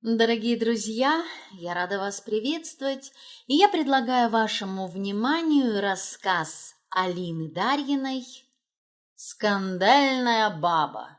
Дорогие друзья, я рада вас приветствовать, и я предлагаю вашему вниманию рассказ Алины Дарьиной «Скандальная баба».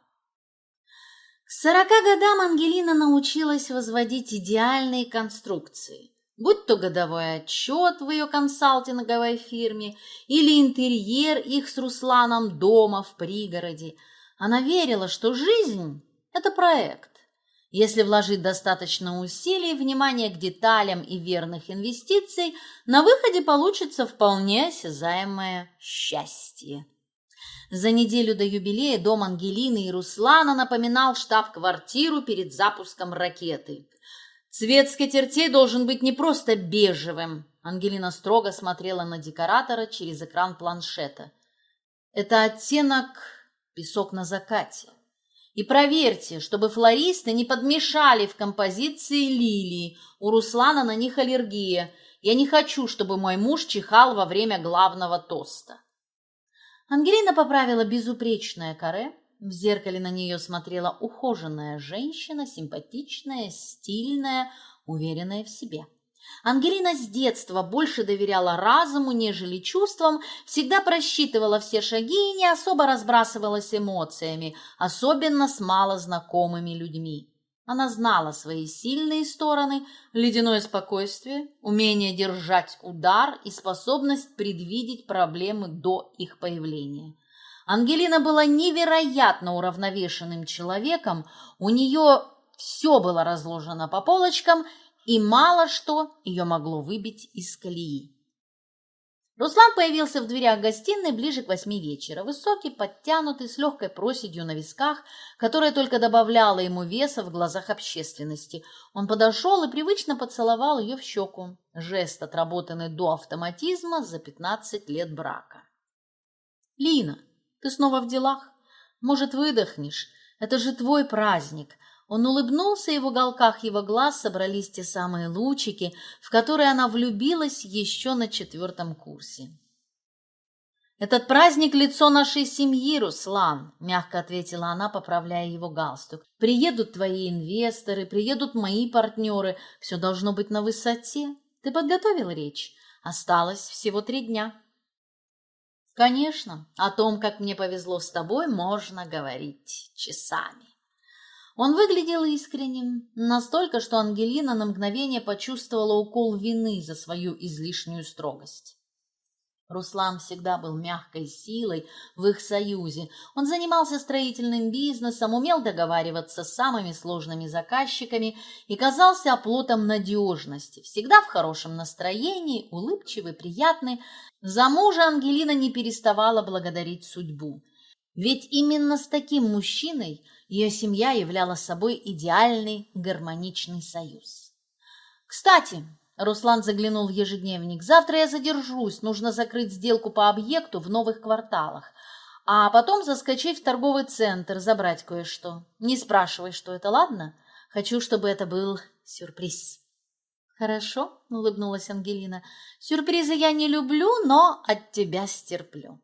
К 40 годам Ангелина научилась возводить идеальные конструкции, будь то годовой отчет в ее консалтинговой фирме или интерьер их с Русланом дома в пригороде. Она верила, что жизнь – это проект. Если вложить достаточно усилий, внимания к деталям и верных инвестиций, на выходе получится вполне осязаемое счастье. За неделю до юбилея дом Ангелины и Руслана напоминал штаб-квартиру перед запуском ракеты. Цвет скатертей должен быть не просто бежевым. Ангелина строго смотрела на декоратора через экран планшета. Это оттенок «песок на закате». И проверьте, чтобы флористы не подмешали в композиции лилии. У Руслана на них аллергия. Я не хочу, чтобы мой муж чихал во время главного тоста. Ангелина поправила безупречное каре. В зеркале на нее смотрела ухоженная женщина, симпатичная, стильная, уверенная в себе. Ангелина с детства больше доверяла разуму, нежели чувствам, всегда просчитывала все шаги и не особо разбрасывалась эмоциями, особенно с малознакомыми людьми. Она знала свои сильные стороны, ледяное спокойствие, умение держать удар и способность предвидеть проблемы до их появления. Ангелина была невероятно уравновешенным человеком, у нее все было разложено по полочкам, и мало что ее могло выбить из колеи. Руслан появился в дверях гостиной ближе к 8 вечера, высокий, подтянутый, с легкой проседью на висках, которая только добавляла ему веса в глазах общественности. Он подошел и привычно поцеловал ее в щеку. Жест, отработанный до автоматизма за 15 лет брака. «Лина, ты снова в делах? Может, выдохнешь? Это же твой праздник». Он улыбнулся, и в уголках его глаз собрались те самые лучики, в которые она влюбилась еще на 4 курсе. «Этот праздник – лицо нашей семьи, Руслан», – мягко ответила она, поправляя его галстук. «Приедут твои инвесторы, приедут мои партнеры. Все должно быть на высоте. Ты подготовил речь? Осталось всего 3 дня». «Конечно, о том, как мне повезло с тобой, можно говорить часами». Он выглядел искренним, настолько, что Ангелина на мгновение почувствовала укол вины за свою излишнюю строгость. Руслан всегда был мягкой силой в их союзе. Он занимался строительным бизнесом, умел договариваться с самыми сложными заказчиками и казался оплотом надежности. Всегда в хорошем настроении, улыбчивый, приятный. За мужа Ангелина не переставала благодарить судьбу. Ведь именно с таким мужчиной ее семья являла собой идеальный гармоничный союз. «Кстати», — Руслан заглянул в ежедневник, — «завтра я задержусь, нужно закрыть сделку по объекту в новых кварталах, а потом заскочить в торговый центр, забрать кое-что. Не спрашивай, что это, ладно? Хочу, чтобы это был сюрприз». «Хорошо», — улыбнулась Ангелина, — «сюрпризы я не люблю, но от тебя стерплю».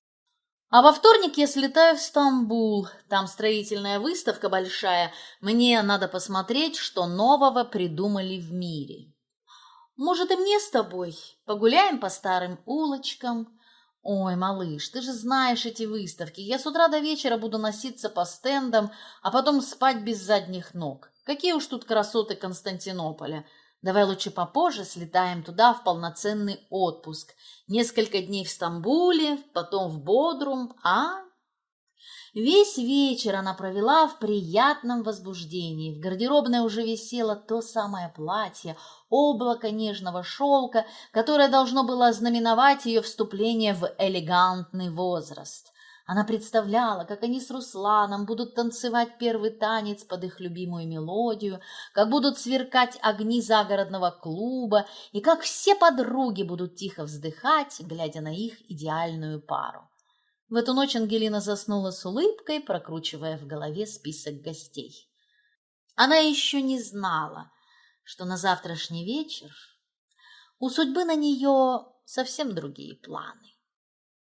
А во вторник я слетаю в Стамбул. Там строительная выставка большая. Мне надо посмотреть, что нового придумали в мире. Может, и мне с тобой? Погуляем по старым улочкам? Ой, малыш, ты же знаешь эти выставки. Я с утра до вечера буду носиться по стендам, а потом спать без задних ног. Какие уж тут красоты Константинополя. Давай лучше попозже слетаем туда в полноценный отпуск. Несколько дней в Стамбуле, потом в Бодрум, а? Весь вечер она провела в приятном возбуждении. В гардеробной уже висело то самое платье, облако нежного шелка, которое должно было ознаменовать ее вступление в элегантный возраст. Она представляла, как они с Русланом будут танцевать первый танец под их любимую мелодию, как будут сверкать огни загородного клуба и как все подруги будут тихо вздыхать, глядя на их идеальную пару. В эту ночь Ангелина заснула с улыбкой, прокручивая в голове список гостей. Она еще не знала, что на завтрашний вечер у судьбы на нее совсем другие планы.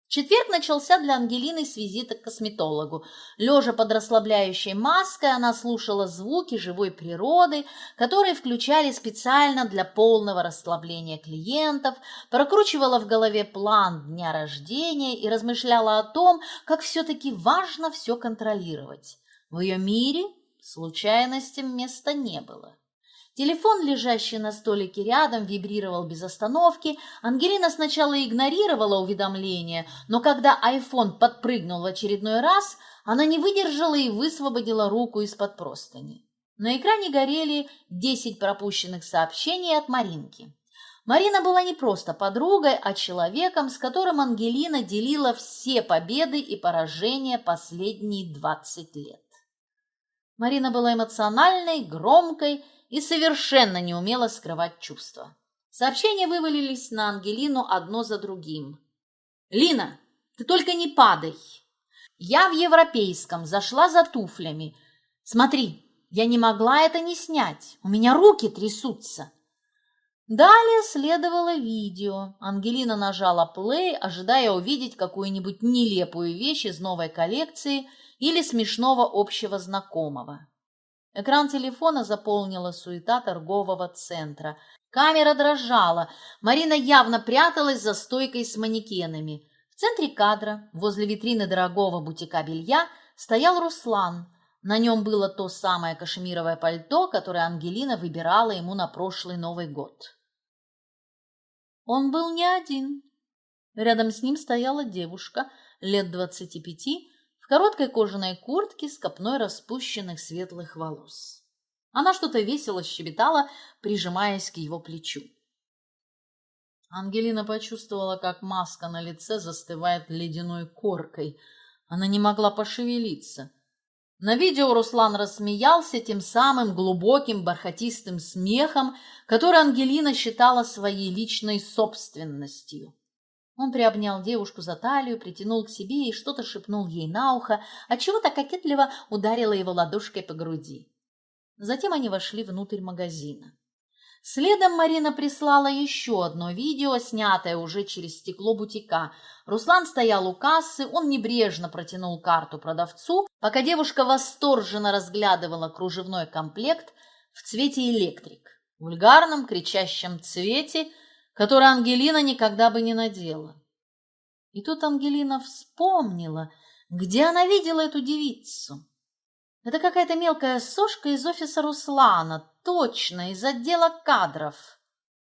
Четверг начался для Ангелины с визита к косметологу. Лежа под расслабляющей маской, она слушала звуки живой природы, которые включали специально для полного расслабления клиентов, прокручивала в голове план дня рождения и размышляла о том, как все-таки важно все контролировать. В ее мире случайностям места не было. Телефон, лежащий на столике рядом, вибрировал без остановки. Ангелина сначала игнорировала уведомления, но когда айфон подпрыгнул в очередной раз, она не выдержала и высвободила руку из-под простыни. На экране горели 10 пропущенных сообщений от Маринки. Марина была не просто подругой, а человеком, с которым Ангелина делила все победы и поражения последние 20 лет. Марина была эмоциональной, громкой и совершенно не умела скрывать чувства. Сообщения вывалились на Ангелину одно за другим. «Лина, ты только не падай! Я в европейском, зашла за туфлями. Смотри, я не могла это не снять, у меня руки трясутся». Далее следовало видео. Ангелина нажала play, ожидая увидеть какую-нибудь нелепую вещь из новой коллекции или смешного общего знакомого. Экран телефона заполнила суета торгового центра. Камера дрожала. Марина явно пряталась за стойкой с манекенами. В центре кадра, возле витрины дорогого бутика белья, стоял Руслан. На нем было то самое кашемировое пальто, которое Ангелина выбирала ему на прошлый Новый год. Он был не один. Рядом с ним стояла девушка лет 25, в короткой кожаной куртке с копной распущенных светлых волос. Она что-то весело щебетала, прижимаясь к его плечу. Ангелина почувствовала, как маска на лице застывает ледяной коркой. Она не могла пошевелиться. На видео Руслан рассмеялся тем самым глубоким бархатистым смехом, который Ангелина считала своей личной собственностью. Он приобнял девушку за талию, притянул к себе и что-то шепнул ей на ухо, отчего-то кокетливо ударила его ладошкой по груди. Затем они вошли внутрь магазина. Следом Марина прислала еще одно видео, снятое уже через стекло бутика. Руслан стоял у кассы, он небрежно протянул карту продавцу, пока девушка восторженно разглядывала кружевной комплект в цвете электрик, в вульгарном кричащем цвете, который Ангелина никогда бы не надела. И тут Ангелина вспомнила, где она видела эту девицу. Это какая-то мелкая сошка из офиса Руслана, точно, из отдела кадров.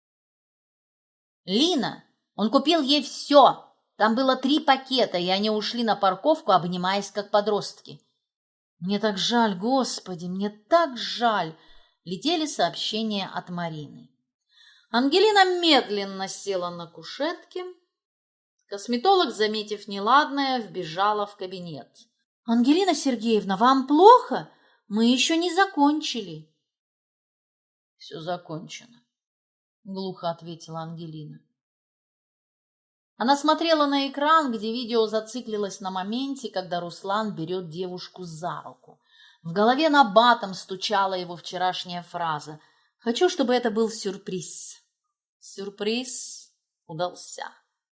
Лина, он купил ей все. Там было 3 пакета, и они ушли на парковку, обнимаясь как подростки. Мне так жаль, Господи, мне так жаль, летели сообщения от Марины. Ангелина медленно села на кушетке. Косметолог, заметив неладное, вбежала в кабинет. «Ангелина Сергеевна, вам плохо? Мы еще не закончили». «Все закончено», — глухо ответила Ангелина. Она смотрела на экран, где видео зациклилось на моменте, когда Руслан берет девушку за руку. В голове набатом стучала его вчерашняя фраза: «Хочу, чтобы это был сюрприз». Сюрприз удался.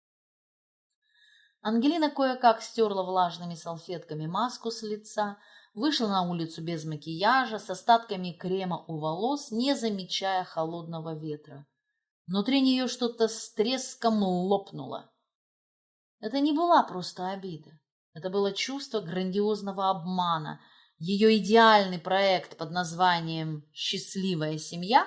Ангелина кое-как стерла влажными салфетками маску с лица, вышла на улицу без макияжа, с остатками крема у волос, не замечая холодного ветра. Внутри нее что-то с треском лопнуло. Это не была просто обида. Это было чувство грандиозного обмана. Ее идеальный проект под названием «Счастливая семья»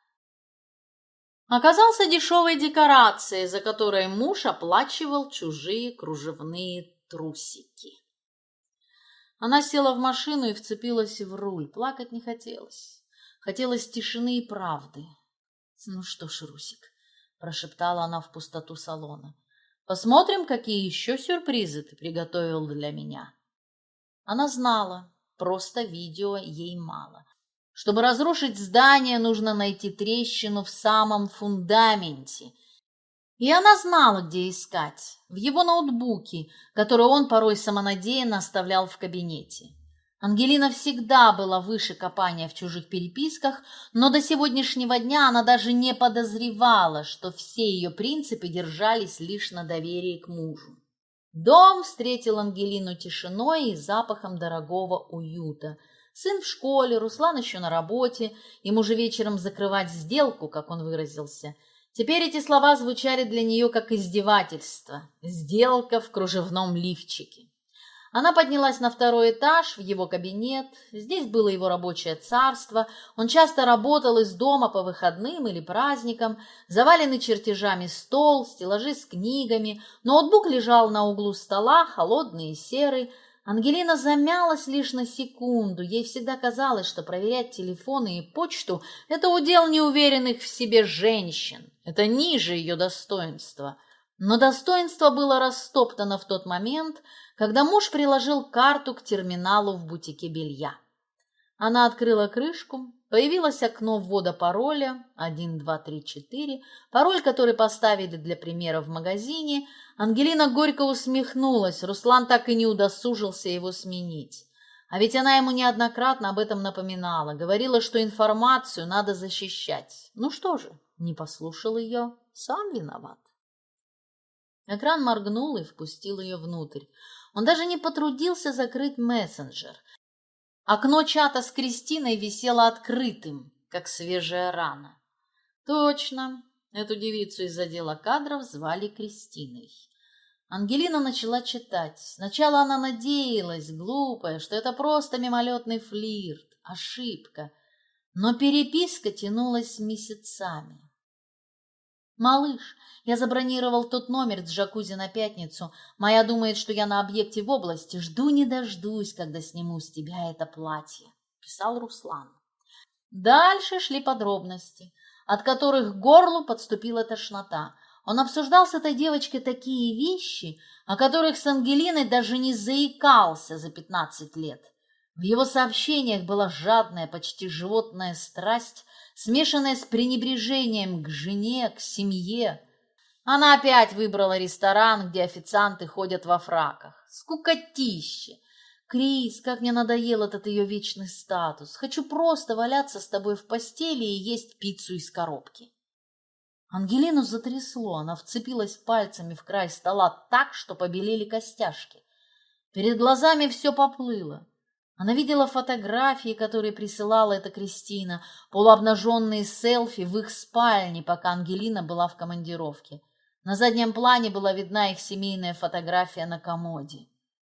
оказался дешевой декорацией, за которой муж оплачивал чужие кружевные трусики. Она села в машину и вцепилась в руль. Плакать не хотелось. Хотелось тишины и правды. «Ну что ж, Русик», — прошептала она в пустоту салона, — «посмотрим, какие еще сюрпризы ты приготовил для меня». Она знала, просто видео ей мало. Чтобы разрушить здание, нужно найти трещину в самом фундаменте. И она знала, где искать. В его ноутбуке, который он порой самонадеянно оставлял в кабинете. Ангелина всегда была выше копания в чужих переписках, но до сегодняшнего дня она даже не подозревала, что все ее принципы держались лишь на доверии к мужу. Дом встретил Ангелину тишиной и запахом дорогого уюта. Сын в школе, Руслан еще на работе, ему же вечером закрывать сделку, как он выразился. Теперь эти слова звучали для нее как издевательство. Сделка в кружевном лифчике. Она поднялась на второй этаж, в его кабинет. Здесь было его рабочее царство. Он часто работал из дома по выходным или праздникам. Заваленный чертежами стол, стеллажи с книгами. Ноутбук лежал на углу стола, холодный и серый. Ангелина замялась лишь на секунду. Ей всегда казалось, что проверять телефоны и почту – это удел неуверенных в себе женщин. Это ниже ее достоинства. Но достоинство было растоптано в тот момент, когда муж приложил карту к терминалу в бутике белья. Она открыла крышку, появилось окно ввода пароля 1234, пароль, который поставили для примера в магазине. Ангелина горько усмехнулась, Руслан так и не удосужился его сменить. А ведь она ему неоднократно об этом напоминала, говорила, что информацию надо защищать. Ну что же, не послушал ее, сам виноват. Экран моргнул и впустил ее внутрь. Он даже не потрудился закрыть мессенджер. Окно чата с Кристиной висело открытым, как свежая рана. Точно, эту девицу из отдела кадров звали Кристиной. Ангелина начала читать. Сначала она надеялась, глупая, что это просто мимолетный флирт, ошибка. Но переписка тянулась месяцами. «Малыш, я забронировал тот номер с джакузи на пятницу. Моя думает, что я на объекте в области. Жду не дождусь, когда сниму с тебя это платье», — писал Руслан. Дальше шли подробности, от которых к горлу подступила тошнота. Он обсуждал с этой девочкой такие вещи, о которых с Ангелиной даже не заикался за 15 лет. В его сообщениях была жадная, почти животная страсть, смешанная с пренебрежением к жене, к семье. Она опять выбрала ресторан, где официанты ходят во фраках. Скукотище! Крис, как мне надоел этот ее вечный статус. Хочу просто валяться с тобой в постели и есть пиццу из коробки. Ангелину затрясло, она вцепилась пальцами в край стола так, что побелели костяшки. Перед глазами все поплыло. Она видела фотографии, которые присылала эта Кристина, полуобнаженные селфи в их спальне, пока Ангелина была в командировке. На заднем плане была видна их семейная фотография на комоде.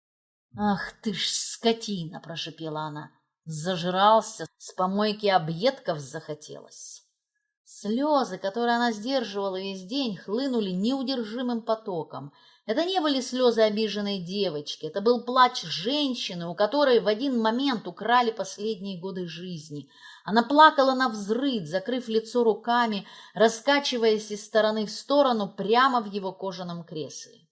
«Ах ты ж скотина!» – прошипела она. Зажрался, с помойки объедков захотелось. Слезы, которые она сдерживала весь день, хлынули неудержимым потоком. Это не были слезы обиженной девочки, это был плач женщины, у которой в один момент украли последние годы жизни. Она плакала навзрыд, закрыв лицо руками, раскачиваясь из стороны в сторону прямо в его кожаном кресле.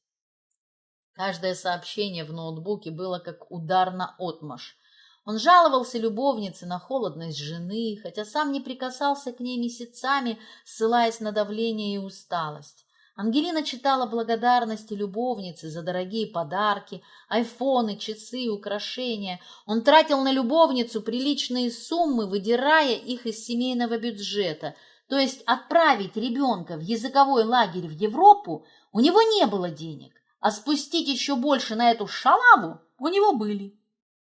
Каждое сообщение в ноутбуке было как удар наотмашь. Он жаловался любовнице на холодность жены, хотя сам не прикасался к ней месяцами, ссылаясь на давление и усталость. Ангелина читала благодарности любовницы за дорогие подарки, айфоны, часы, украшения. Он тратил на любовницу приличные суммы, выдирая их из семейного бюджета. То есть отправить ребенка в языковой лагерь в Европу у него не было денег, а спустить еще больше на эту шалаву у него были.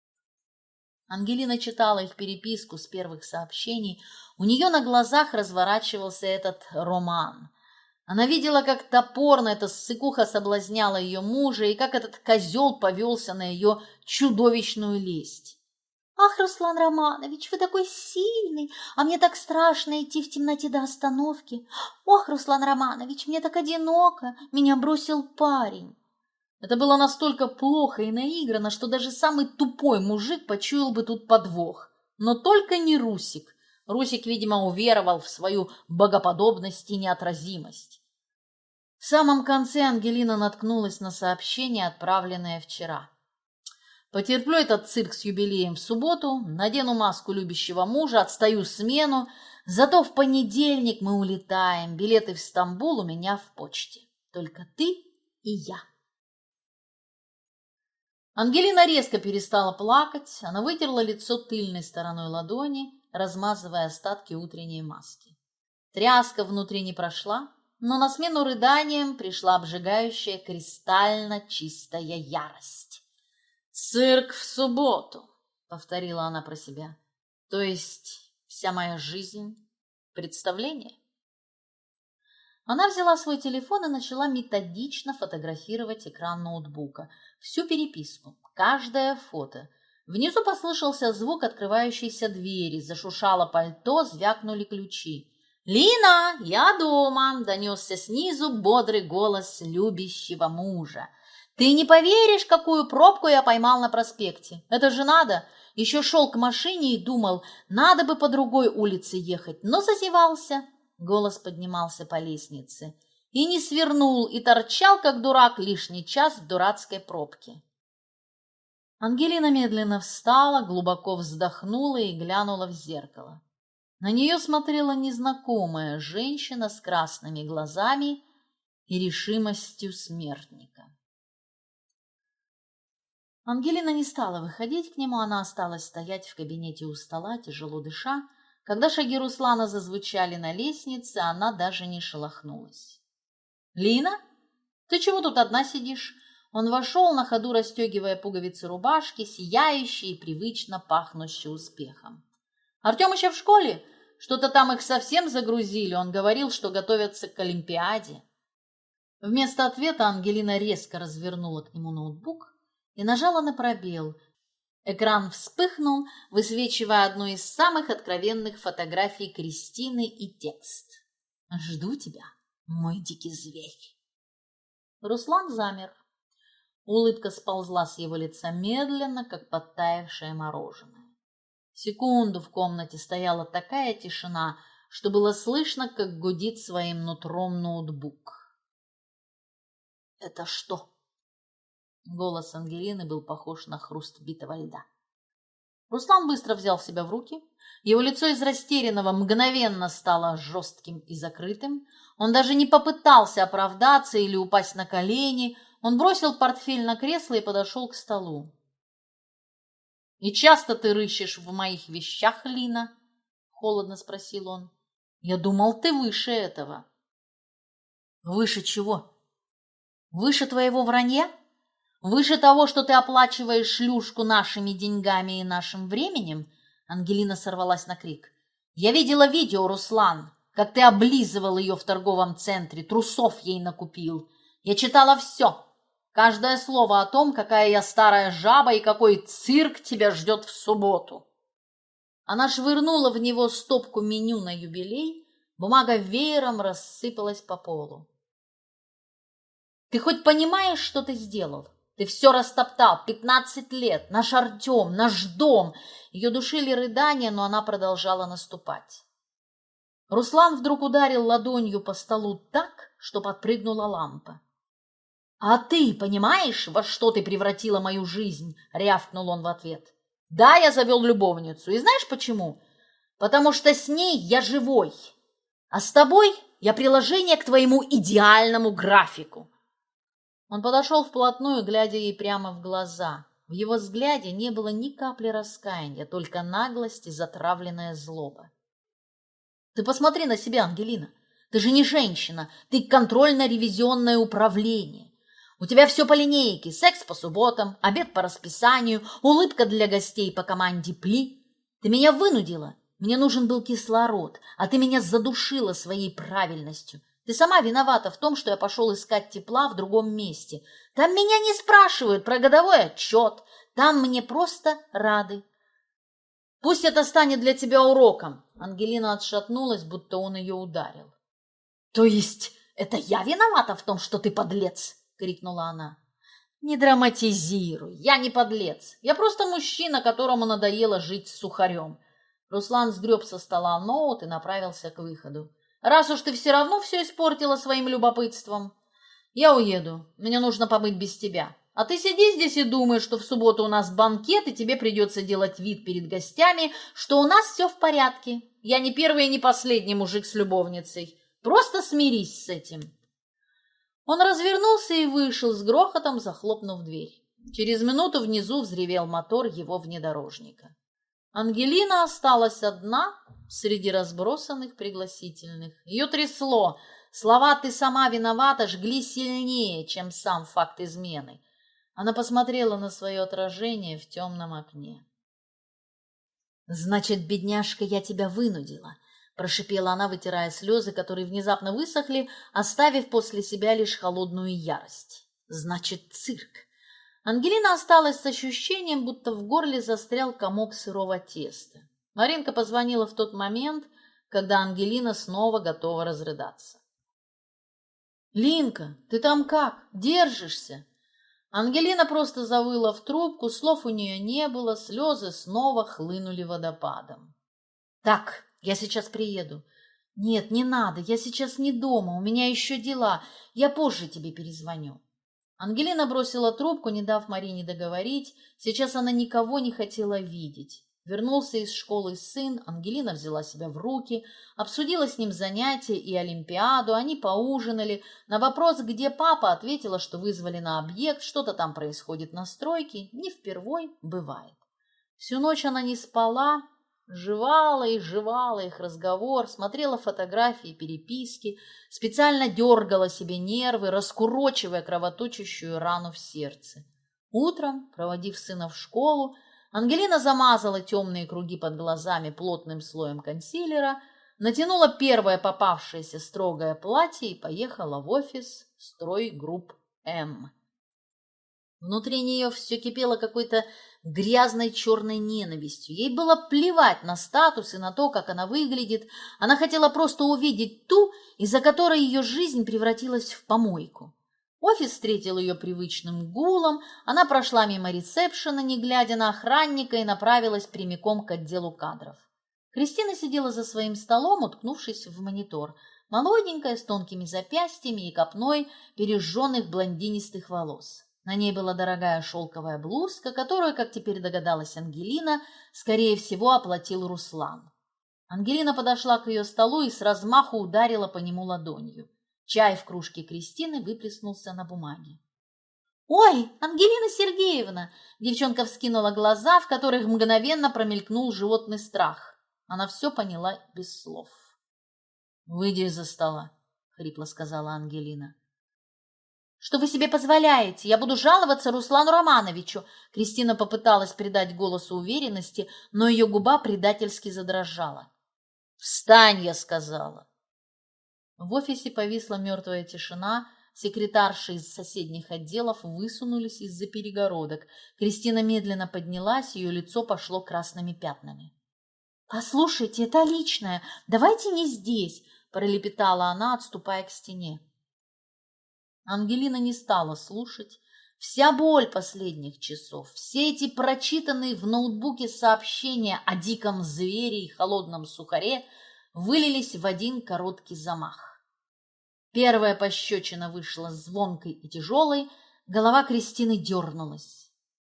Ангелина читала их переписку с первых сообщений. У нее на глазах разворачивался этот роман. Она видела, как топорно эта ссыкуха соблазняла ее мужа и как этот козел повелся на ее чудовищную лесть. «Ах, Руслан Романович, вы такой сильный, а мне так страшно идти в темноте до остановки. Ох, Руслан Романович, мне так одиноко, меня бросил парень». Это было настолько плохо и наиграно, что даже самый тупой мужик почуял бы тут подвох. Но только не Русик. Русик, видимо, уверовал в свою богоподобность и неотразимость. В самом конце Ангелина наткнулась на сообщение, отправленное вчера. «Потерплю этот цирк с юбилеем в субботу, надену маску любящего мужа, отстаю смену, зато в понедельник мы улетаем, билеты в Стамбул у меня в почте. Только ты и я». Ангелина резко перестала плакать, она вытерла лицо тыльной стороной ладони, размазывая остатки утренней маски. Тряска внутри не прошла, но на смену рыданиям пришла обжигающая кристально чистая ярость. «Цирк в субботу», — повторила она про себя. «То есть вся моя жизнь — представление?» Она взяла свой телефон и начала методично фотографировать экран ноутбука. Всю переписку, каждое фото. Внизу послышался звук открывающейся двери, зашуршало пальто, звякнули ключи. «Лина, я дома!» — донесся снизу бодрый голос любящего мужа. «Ты не поверишь, какую пробку я поймал на проспекте. Это же надо! Еще шел к машине и думал, надо бы по другой улице ехать, но зазевался». Голос поднимался по лестнице. «И не свернул, и торчал, как дурак, лишний час в дурацкой пробке». Ангелина медленно встала, глубоко вздохнула и глянула в зеркало. На нее смотрела незнакомая женщина с красными глазами и решимостью смертника. Ангелина не стала выходить к нему, она осталась стоять в кабинете у стола, тяжело дыша. Когда шаги Руслана зазвучали на лестнице, она даже не шелохнулась. «Лина, ты чего тут одна сидишь?» Он вошел, на ходу расстегивая пуговицы рубашки, сияющий и привычно пахнущий успехом. «Артем еще в школе? Что-то там их совсем загрузили. Он говорил, что готовятся к Олимпиаде». Вместо ответа Ангелина резко развернула к нему ноутбук и нажала на пробел. Экран вспыхнул, высвечивая одну из самых откровенных фотографий Кристины и текст. «Жду тебя, мой дикий зверь». Руслан замер. Улыбка сползла с его лица медленно, как подтаявшее мороженое. Секунду в комнате стояла такая тишина, что было слышно, как гудит своим нутром ноутбук. «Это что?» Голос Ангелины был похож на хруст битого льда. Руслан быстро взял себя в руки. Его лицо из растерянного мгновенно стало жестким и закрытым. Он даже не попытался оправдаться или упасть на колени. Он бросил портфель на кресло и подошел к столу. «И часто ты рыщешь в моих вещах, Лина?» — холодно спросил он. «Я думал, ты выше этого». «Выше чего? Выше твоего вранья? Выше того, что ты оплачиваешь шлюшку нашими деньгами и нашим временем?» Ангелина сорвалась на крик. «Я видела видео, Руслан, как ты облизывал ее в торговом центре, трусов ей накупил. Я читала все, каждое слово о том, какая я старая жаба и какой цирк тебя ждет в субботу». Она швырнула в него стопку меню на юбилей, бумага веером рассыпалась по полу. «Ты хоть понимаешь, что ты сделал? Ты все растоптал, 15 лет, наш Артем, наш дом». Ее душили рыдания, но она продолжала наступать. Руслан вдруг ударил ладонью по столу так, что подпрыгнула лампа. «А ты понимаешь, во что ты превратила мою жизнь?» — рявкнул он в ответ. «Да, я завел любовницу, и знаешь почему? Потому что с ней я живой, а с тобой я приложение к твоему идеальному графику». Он подошел вплотную, глядя ей прямо в глаза. В его взгляде не было ни капли раскаяния, только наглость и затравленная злоба. «Ты посмотри на себя, Ангелина. Ты же не женщина, ты контрольно-ревизионное управление. У тебя все по линейке, секс по субботам, обед по расписанию, улыбка для гостей по команде «Пли». Ты меня вынудила, мне нужен был кислород, а ты меня задушила своей правильностью. Ты сама виновата в том, что я пошел искать тепла в другом месте. Там меня не спрашивают про годовой отчет, там мне просто рады. Пусть это станет для тебя уроком». Ангелина отшатнулась, будто он ее ударил. «То есть это я виновата в том, что ты подлец?» — крикнула она. «Не драматизируй, я не подлец. Я просто мужчина, которому надоело жить с сухарем». Руслан сгреб со стола ноут и направился к выходу. «Раз уж ты все равно все испортила своим любопытством, я уеду. Мне нужно побыть без тебя. А ты сиди здесь и думай, что в субботу у нас банкет, и тебе придется делать вид перед гостями, что у нас все в порядке. Я не первый и не последний мужик с любовницей. Просто смирись с этим». Он развернулся и вышел, с грохотом захлопнув дверь. Через минуту внизу взревел мотор его внедорожника. Ангелина осталась одна среди разбросанных пригласительных. Ее трясло. Слова «ты сама виновата» жгли сильнее, чем сам факт измены. Она посмотрела на свое отражение в темном окне. «Значит, бедняжка, я тебя вынудила», — прошипела она, вытирая слезы, которые внезапно высохли, оставив после себя лишь холодную ярость. «Значит, цирк». Ангелина осталась с ощущением, будто в горле застрял комок сырого теста. Маринка позвонила в тот момент, когда Ангелина снова готова разрыдаться. «Линка, ты там как? Держишься?» Ангелина просто завыла в трубку, слов у нее не было, слезы снова хлынули водопадом. «Так, я сейчас приеду». «Нет, не надо, я сейчас не дома, у меня еще дела, я позже тебе перезвоню». Ангелина бросила трубку, не дав Марине договорить. Сейчас она никого не хотела видеть. Вернулся из школы сын, Ангелина взяла себя в руки, обсудила с ним занятия и олимпиаду, они поужинали. На вопрос, где папа, ответила, что вызвали на объект, что-то там происходит на стройке, не впервой бывает. Всю ночь она не спала, жевала их разговор, смотрела фотографии, переписки, специально дергала себе нервы, раскурочивая кровоточащую рану в сердце. Утром, проводив сына в школу, Ангелина замазала темные круги под глазами плотным слоем консилера, натянула первое попавшееся строгое платье и поехала в офис «Стройгрупп М». Внутри нее все кипело какой-то грязной черной ненавистью. Ей было плевать на статус и на то, как она выглядит. Она хотела просто увидеть ту, из-за которой ее жизнь превратилась в помойку. Офис встретил ее привычным гулом. Она прошла мимо ресепшена, не глядя на охранника, и направилась прямиком к отделу кадров. Кристина сидела за своим столом, уткнувшись в монитор. Молоденькая, с тонкими запястьями и копной пережженных блондинистых волос. На ней была дорогая шелковая блузка, которую, как теперь догадалась Ангелина, скорее всего, оплатил Руслан. Ангелина подошла к ее столу и с размаху ударила по нему ладонью. Чай в кружке Кристины выплеснулся на бумаге. «Ой, Ангелина Сергеевна!» Девчонка вскинула глаза, в которых мгновенно промелькнул животный страх. Она все поняла без слов. «Выйди из-за стола», — хрипло сказала Ангелина. «Что вы себе позволяете? Я буду жаловаться Руслану Романовичу!» Кристина попыталась придать голосу уверенности, но ее губа предательски задрожала. «Встань!» — я сказала. В офисе повисла мертвая тишина. Секретарши из соседних отделов высунулись из-за перегородок. Кристина медленно поднялась, ее лицо пошло красными пятнами. «Послушайте, это личное. Давайте не здесь!» — пролепетала она, отступая к стене. Ангелина не стала слушать. Вся боль последних часов, все эти прочитанные в ноутбуке сообщения о диком звере и холодном сухаре вылились в один короткий замах. Первая пощечина вышла звонкой и тяжелой, голова Кристины дернулась.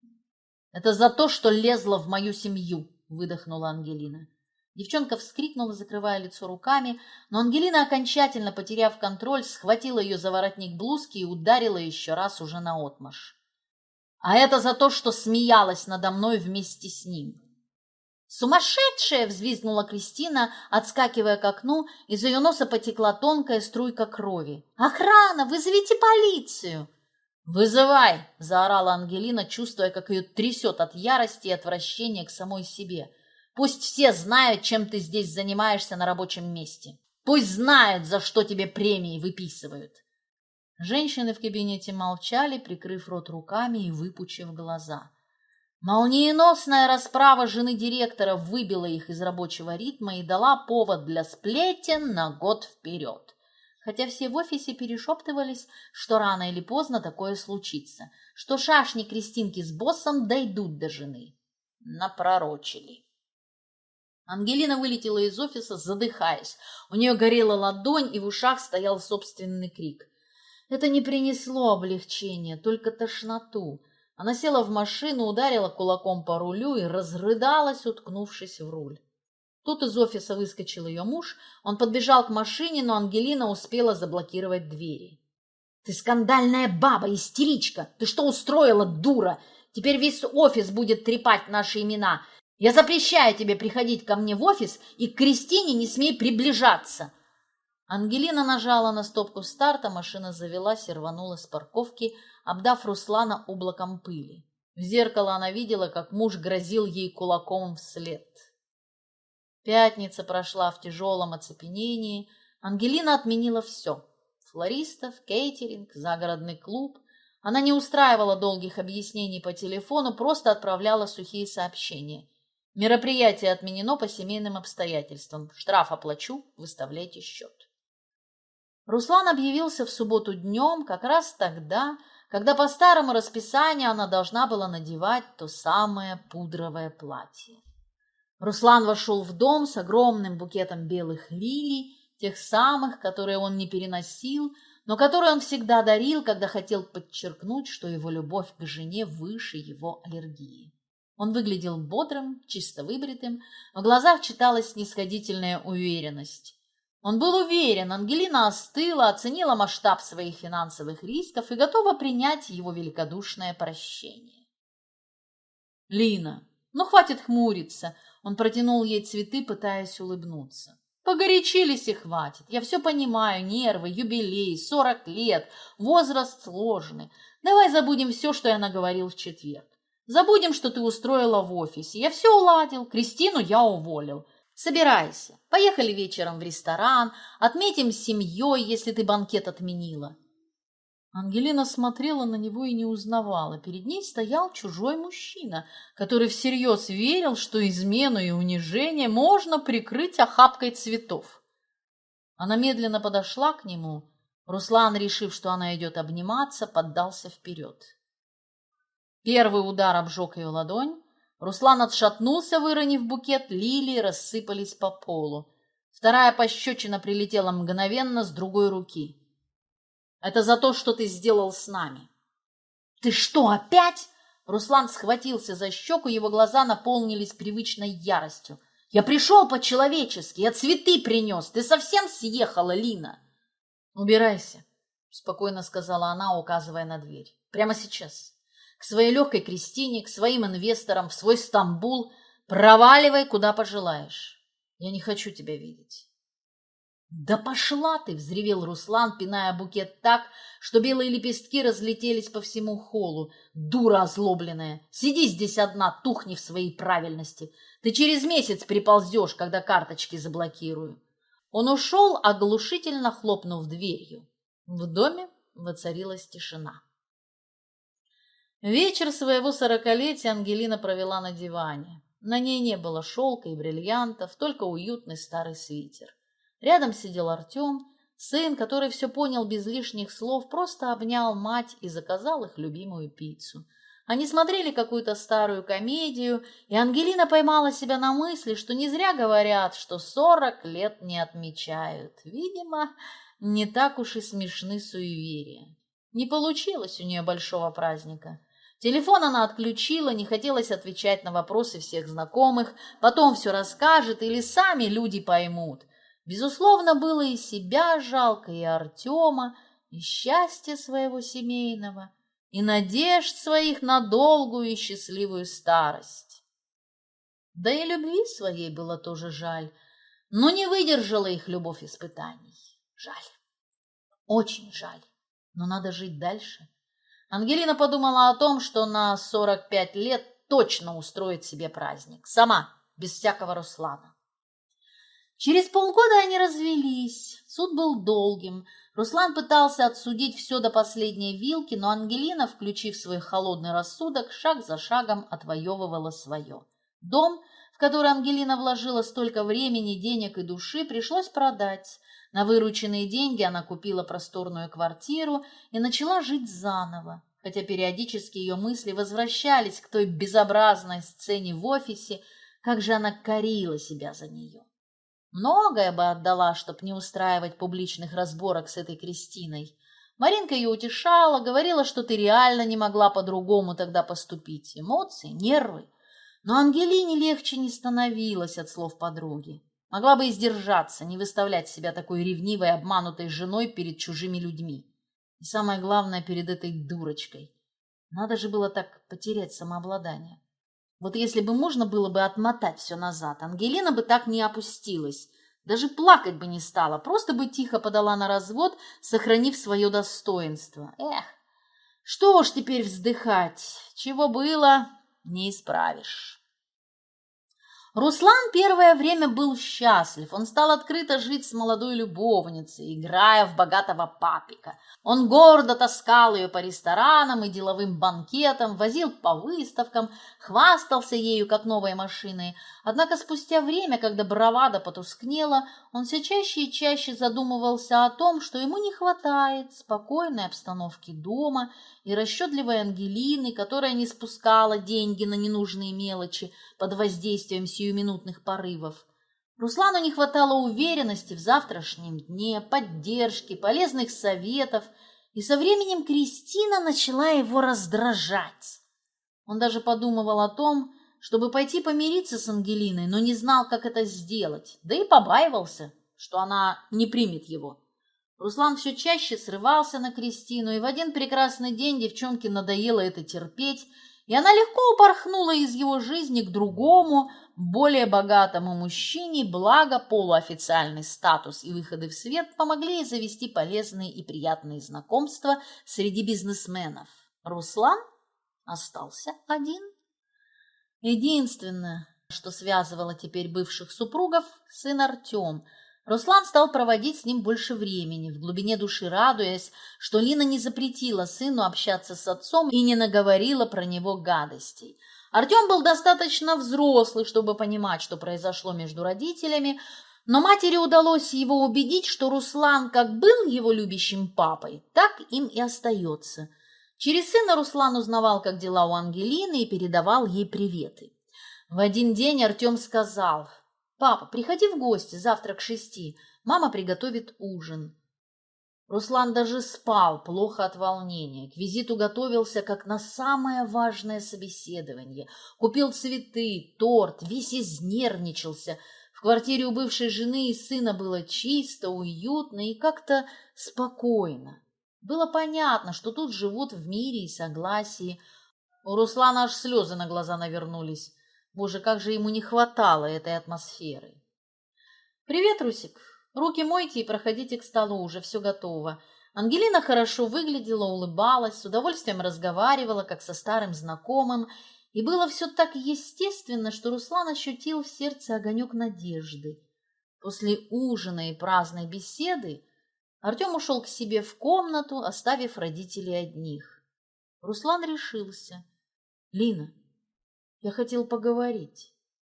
«Это за то, что лезла в мою семью», — выдохнула Ангелина. Девчонка вскрикнула, закрывая лицо руками, но Ангелина, окончательно потеряв контроль, схватила ее за воротник блузки и ударила еще раз уже наотмашь. «А это за то, что смеялась надо мной вместе с ним». «Сумасшедшая!» — взвизгнула Кристина, отскакивая к окну, из ее носа потекла тонкая струйка крови. «Охрана! Вызовите полицию!» «Вызывай!» — заорала Ангелина, чувствуя, как ее трясет от ярости и отвращения к самой себе. «Пусть все знают, чем ты здесь занимаешься на рабочем месте. Пусть знают, за что тебе премии выписывают». Женщины в кабинете молчали, прикрыв рот руками и выпучив глаза. Молниеносная расправа жены директора выбила их из рабочего ритма и дала повод для сплетен на год вперед. Хотя все в офисе перешептывались, что рано или поздно такое случится, что шашни Кристинки с боссом дойдут до жены. Напророчили. Ангелина вылетела из офиса, задыхаясь. У нее горела ладонь, и в ушах стоял собственный крик. Это не принесло облегчения, только тошноту. Она села в машину, ударила кулаком по рулю и разрыдалась, уткнувшись в руль. Тут из офиса выскочил ее муж. Он подбежал к машине, но Ангелина успела заблокировать двери. «Ты скандальная баба, истеричка! Ты что устроила, дура? Теперь весь офис будет трепать наши имена. Я запрещаю тебе приходить ко мне в офис и к Кристине не смей приближаться. Ангелина нажала на стопку старта, машина завелась и рванула с парковки, обдав Руслана облаком пыли. В зеркало она видела, как муж грозил ей кулаком вслед. Пятница прошла в тяжелом оцепенении. Ангелина отменила все. Флористов, кейтеринг, загородный клуб. Она не устраивала долгих объяснений по телефону, просто отправляла сухие сообщения. Мероприятие отменено по семейным обстоятельствам. Штраф оплачу, выставляйте счет. Руслан объявился в субботу днем, как раз тогда, когда по старому расписанию она должна была надевать то самое пудровое платье. Руслан вошел в дом с огромным букетом белых лилий, тех самых, которые он не переносил, но которые он всегда дарил, когда хотел подчеркнуть, что его любовь к жене выше его аллергии. Он выглядел бодрым, чисто выбритым, в глазах читалась снисходительная уверенность. Он был уверен, Ангелина остыла, оценила масштаб своих финансовых рисков и готова принять его великодушное прощение. «Лина, ну хватит хмуриться!» Он протянул ей цветы, пытаясь улыбнуться. «Погорячились и хватит. Я все понимаю, нервы, юбилей, 40 лет, возраст сложный. Давай забудем все, что я наговорил в четверг. Забудем, что ты устроила в офисе. Я все уладил, Кристину я уволил. Собирайся, поехали вечером в ресторан, отметим с семьей, если ты банкет отменила». Ангелина смотрела на него и не узнавала. Перед ней стоял чужой мужчина, который всерьез верил, что измену и унижение можно прикрыть охапкой цветов. Она медленно подошла к нему. Руслан, решив, что она идет обниматься, поддался вперед. Первый удар обжег ее ладонь. Руслан отшатнулся, выронив букет, лилии рассыпались по полу. Вторая пощечина прилетела мгновенно с другой руки. «Это за то, что ты сделал с нами». «Ты что, опять?» Руслан схватился за щеку, его глаза наполнились привычной яростью. «Я пришел по-человечески, я цветы принес. Ты совсем съехала, Лина?» «Убирайся», — спокойно сказала она, указывая на дверь. «Прямо сейчас. К своей легкой Кристине, к своим инвесторам, в свой Стамбул. Проваливай, куда пожелаешь. Я не хочу тебя видеть». «Да пошла ты!» — взревел Руслан, пиная букет так, что белые лепестки разлетелись по всему холлу. «Дура озлобленная! Сиди здесь одна, тухни в своей правильности! Ты через месяц приползешь, когда карточки заблокирую!» Он ушел, оглушительно хлопнув дверью. В доме воцарилась тишина. Вечер своего 40-летия Ангелина провела на диване. На ней не было шелка и бриллиантов, только уютный старый свитер. Рядом сидел Артем, сын, который все понял без лишних слов, просто обнял мать и заказал их любимую пиццу. Они смотрели какую-то старую комедию, и Ангелина поймала себя на мысли, что не зря говорят, что 40 лет не отмечают. Видимо, не так уж и смешны суеверия. Не получилось у нее большого праздника. Телефон она отключила, не хотелось отвечать на вопросы всех знакомых, потом все расскажет или сами люди поймут. Безусловно, было и себя жалко, и Артема, и счастья своего семейного, и надежд своих на долгую и счастливую старость. Да и любви своей было тоже жаль, но не выдержала их любовь испытаний. Жаль, очень жаль, но надо жить дальше. Ангелина подумала о том, что на 45 лет точно устроит себе праздник, сама, без всякого Руслана. Через полгода они развелись. Суд был долгим. Руслан пытался отсудить все до последней вилки, но Ангелина, включив свой холодный рассудок, шаг за шагом отвоевывала свое. Дом, в который Ангелина вложила столько времени, денег и души, пришлось продать. На вырученные деньги она купила просторную квартиру и начала жить заново, хотя периодически ее мысли возвращались к той безобразной сцене в офисе, как же она корила себя за нее. Многое бы отдала, чтоб не устраивать публичных разборок с этой Кристиной. Маринка ее утешала, говорила, что ты реально не могла по-другому тогда поступить. Эмоции, нервы. Но Ангелине легче не становилось от слов подруги. Могла бы и сдержаться, не выставлять себя такой ревнивой, обманутой женой перед чужими людьми. И самое главное, перед этой дурочкой. Надо же было так потерять самообладание. Вот если бы можно было бы отмотать все назад, Ангелина бы так не опустилась. Даже плакать бы не стала, просто бы тихо подала на развод, сохранив свое достоинство. Эх, что ж теперь вздыхать? Чего было, не исправишь. Руслан первое время был счастлив. Он стал открыто жить с молодой любовницей, играя в богатого папика. Он гордо таскал ее по ресторанам и деловым банкетам, возил по выставкам, хвастался ею как новой машиной. Однако спустя время, когда бравада потускнела, он все чаще и чаще задумывался о том, что ему не хватает спокойной обстановки дома и расчетливой Ангелины, которая не спускала деньги на ненужные мелочи под воздействием сиюминутных порывов. Руслану не хватало уверенности в завтрашнем дне, поддержки, полезных советов, и со временем Кристина начала его раздражать. Он даже подумывал о том, чтобы пойти помириться с Ангелиной, но не знал, как это сделать, да и побаивался, что она не примет его. Руслан все чаще срывался на Кристину, и в один прекрасный день девчонке надоело это терпеть, и она легко упорхнула из его жизни к другому, более богатому мужчине, благо полуофициальный статус и выходы в свет помогли ей завести полезные и приятные знакомства среди бизнесменов. Руслан остался один. Единственное, что связывало теперь бывших супругов, сын Артем. Руслан стал проводить с ним больше времени, в глубине души радуясь, что Лина не запретила сыну общаться с отцом и не наговорила про него гадостей. Артем был достаточно взрослый, чтобы понимать, что произошло между родителями, но матери удалось его убедить, что Руслан как был его любящим папой, так им и остается. Через сына Руслан узнавал, как дела у Ангелины, и передавал ей приветы. В один день Артем сказал: «Папа, приходи в гости завтра к 6, мама приготовит ужин». Руслан даже спал, плохо от волнения. К визиту готовился, как на самое важное собеседование. Купил цветы, торт, весь изнервничался. В квартире у бывшей жены и сына было чисто, уютно и как-то спокойно. Было понятно, что тут живут в мире и согласии. У Руслана аж слезы на глаза навернулись. Боже, как же ему не хватало этой атмосферы. «Привет, Русик. Руки мойте и проходите к столу, уже все готово». Ангелина хорошо выглядела, улыбалась, с удовольствием разговаривала, как со старым знакомым, и было все так естественно, что Руслан ощутил в сердце огонек надежды. После ужина и праздной беседы Артем ушел к себе в комнату, оставив родителей одних. Руслан решился. «Лина, я хотел поговорить».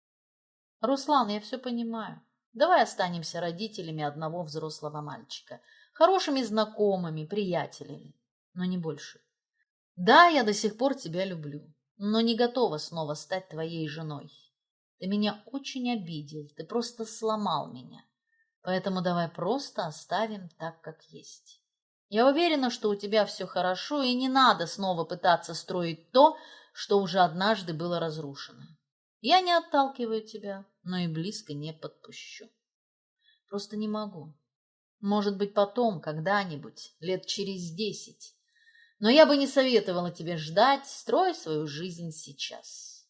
«Руслан, я все понимаю. Давай останемся родителями одного взрослого мальчика, хорошими знакомыми, приятелями, но не больше. Да, я до сих пор тебя люблю, но не готова снова стать твоей женой. Ты меня очень обидел, ты просто сломал меня. Поэтому давай просто оставим так, как есть. Я уверена, что у тебя все хорошо, и не надо снова пытаться строить то, что уже однажды было разрушено. Я не отталкиваю тебя, но и близко не подпущу. Просто не могу. Может быть, потом, когда-нибудь, лет через 10. Но я бы не советовала тебе ждать, строй свою жизнь сейчас».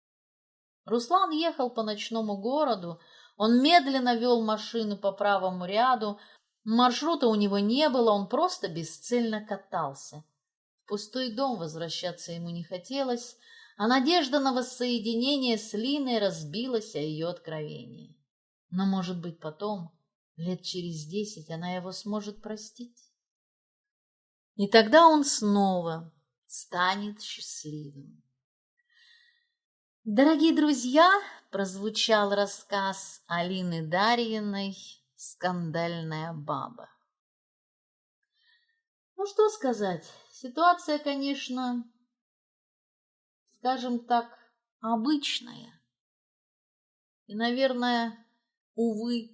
Руслан ехал по ночному городу. Он медленно вел машину по правому ряду. Маршрута у него не было, он просто бесцельно катался. В пустой дом возвращаться ему не хотелось, а надежда на воссоединение с Линой разбилась о ее откровении. Но, может быть, потом, лет через 10, она его сможет простить. И тогда он снова станет счастливым. Дорогие друзья, прозвучал рассказ Алины Дарьиной «Скандальная баба». Ну, что сказать, ситуация, конечно, скажем так, обычная. И, наверное, увы,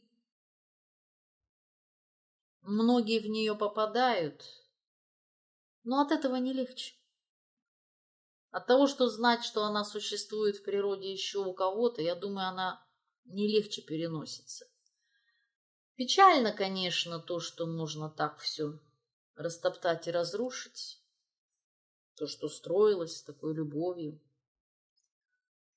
многие в нее попадают, но от этого не легче. От того, что знать, что она существует в природе еще у кого-то, я думаю, она не легче переносится. Печально, конечно, то, что можно так все растоптать и разрушить, то, что строилось с такой любовью.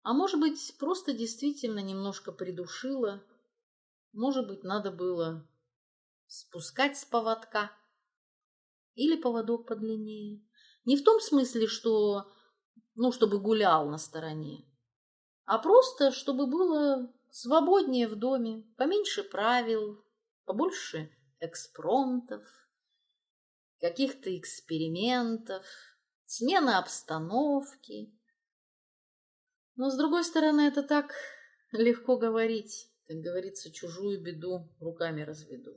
А может быть, просто действительно немножко придушила. Может быть, надо было спускать с поводка или поводок подлиннее. Не в том смысле, что, чтобы гулял на стороне, а просто, чтобы было свободнее в доме, поменьше правил, побольше экспромтов, каких-то экспериментов, смены обстановки. Но, с другой стороны, это так легко говорить. Как говорится, чужую беду руками разведу.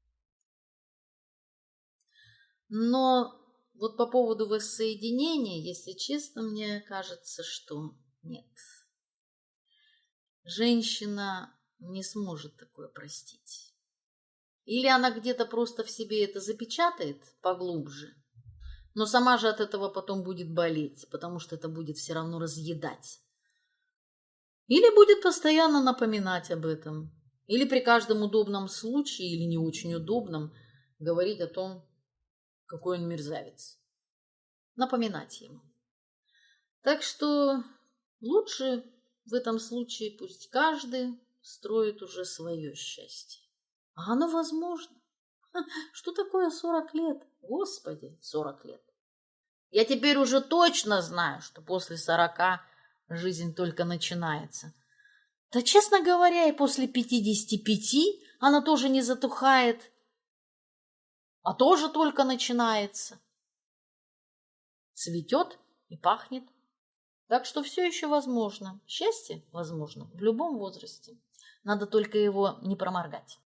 Но вот по поводу воссоединения, если честно, мне кажется, что нет. Женщина не сможет такое простить. Или она где-то просто в себе это запечатает поглубже, но сама же от этого потом будет болеть, потому что это будет все равно разъедать. Или будет постоянно напоминать об этом. Или при каждом удобном случае, или не очень удобном, говорить о том, какой он мерзавец. Напоминать ему. Так что лучше в этом случае пусть каждый строит уже свое счастье. А оно возможно. Что такое 40 лет? Господи, 40 лет. Я теперь уже точно знаю, что после 40 жизнь только начинается. Да, честно говоря, и после 55 она тоже не затухает, а тоже только начинается. Цветет и пахнет. Так что все еще возможно. Счастье возможно в любом возрасте. Надо только его не проморгать.